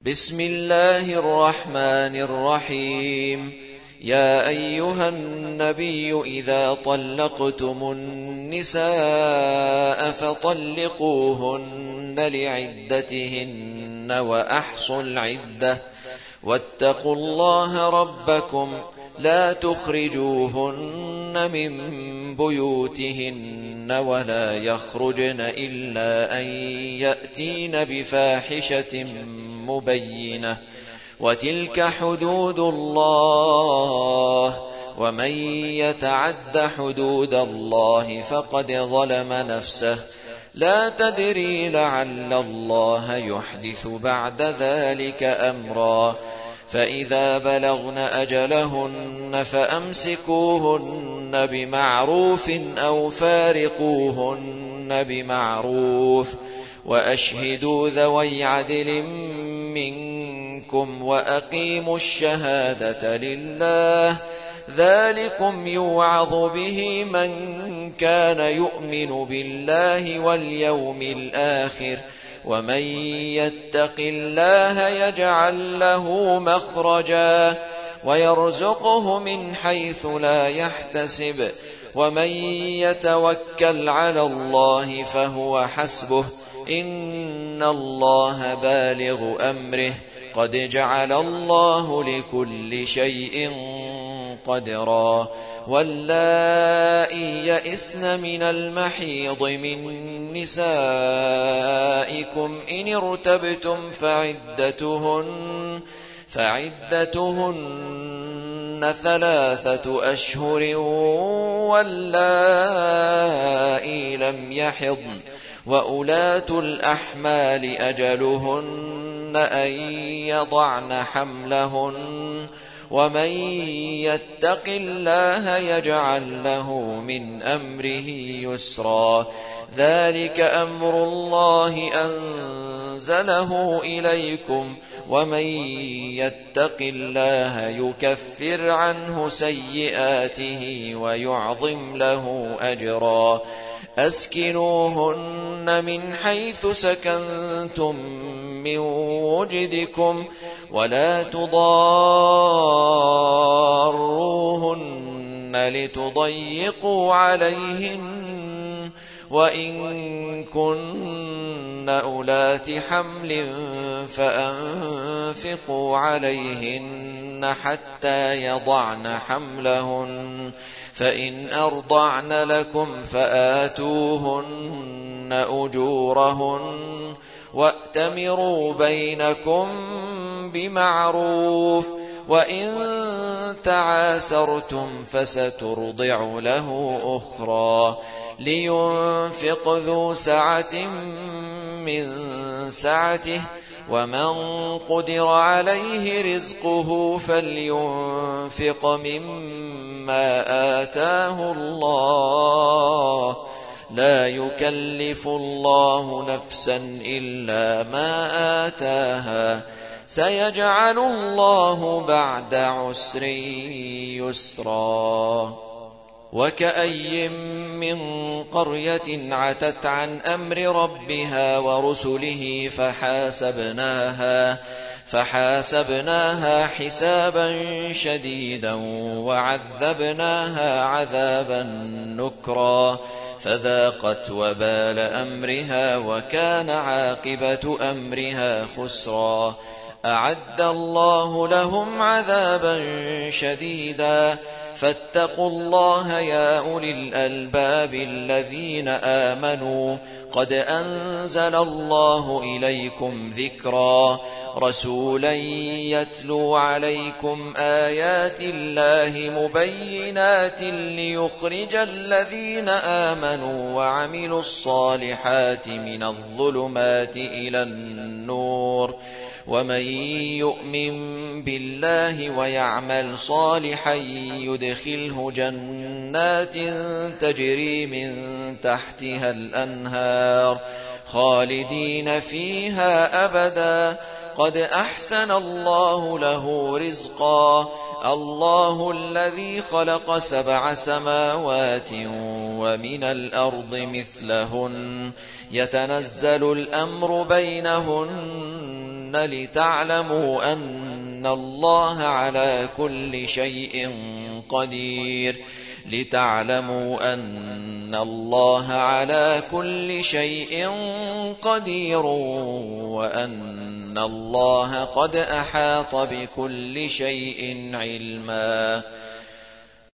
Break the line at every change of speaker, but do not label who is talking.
بسم الله الرحمن الرحيم. يا أيها النبي إذا طلقتم النساء فطلقوهن لعدتهن وأحصوا العدة واتقوا الله ربكم لا تخرجوهن من بيوتهن ولا يخرجن إلا أن يأتين بفاحشة مبينة وتلك حدود الله ومن يتعد حدود الله فقد ظلم نفسه لا تدري لعل الله يحدث بعد ذلك أمرا فإذا بلغن أجلهن فأمسكوهن بمعروف أو فارقوهن بمعروف وأشهدوا ذوي عدل منكم وأقيموا الشهادة لله ذلكم يوعظ به من كان يؤمن بالله واليوم الآخر ومن يتق الله يجعل له مخرجا ويرزقه من حيث لا يحتسب ومن يتوكل على الله فهو حسبه إن الله بالغ أمره قد جعل الله لكل شيء قدرا واللائي يئسن من المحيض من نسائكم إن ارتبتم فعدتهن 3 أشهر واللائي لم يحضن وأولاة الأحمال أجلهن أن يضعن حملهن ومن يتق الله يجعل له من أمره يسرا ذلك أمر الله أنزله إليكم ومن يتق الله يكفر عنه سيئاته ويعظم له أجرا أسكنوهن من حيث سكنتم من وجدكم ولا تضاروهن لتضيقوا عليهن وإن كن أولات حمل فأنفقوا عليهن حتى يضعن حملهن فإن أرضعن لكم فآتوهن أجورهن وأتمروا بينكم بمعروف وإن تعاسرتم فسترضع له أخرى لينفق ذو سعة من سعته ومن قدر عليه رزقه فلينفق مما آتاه الله لا يكلف الله نفسا إلا ما آتاها سيجعل الله بعد عسر يسرا وكأي من قرية عتت عن أمر ربها ورسله فحاسبناها حسابا شديدا وعذبناها عذابا نكرا فذاقت وبال أمرها وكان عاقبة أمرها خسرا أعد الله لهم عذابا شديدا فاتقوا الله يا أولي الألباب الذين آمنوا قد أنزل الله إليكم ذكرا رسولا يتلو عليكم آيات الله مبينات ليخرج الذين آمنوا وعملوا الصالحات من الظلمات إلى النور ومن يؤمن بالله ويعمل صالحا يدخله جنات تجري من تحتها الأنهار خالدين فيها أبدا قد أحسن الله له رزقا الله الذي خلق 7 سماوات ومن الأرض مثلهن يتنزل الأمر بينهن لتعلموا أن الله على كل شيء قدير وأن الله قد أحاط بكل شيء علما.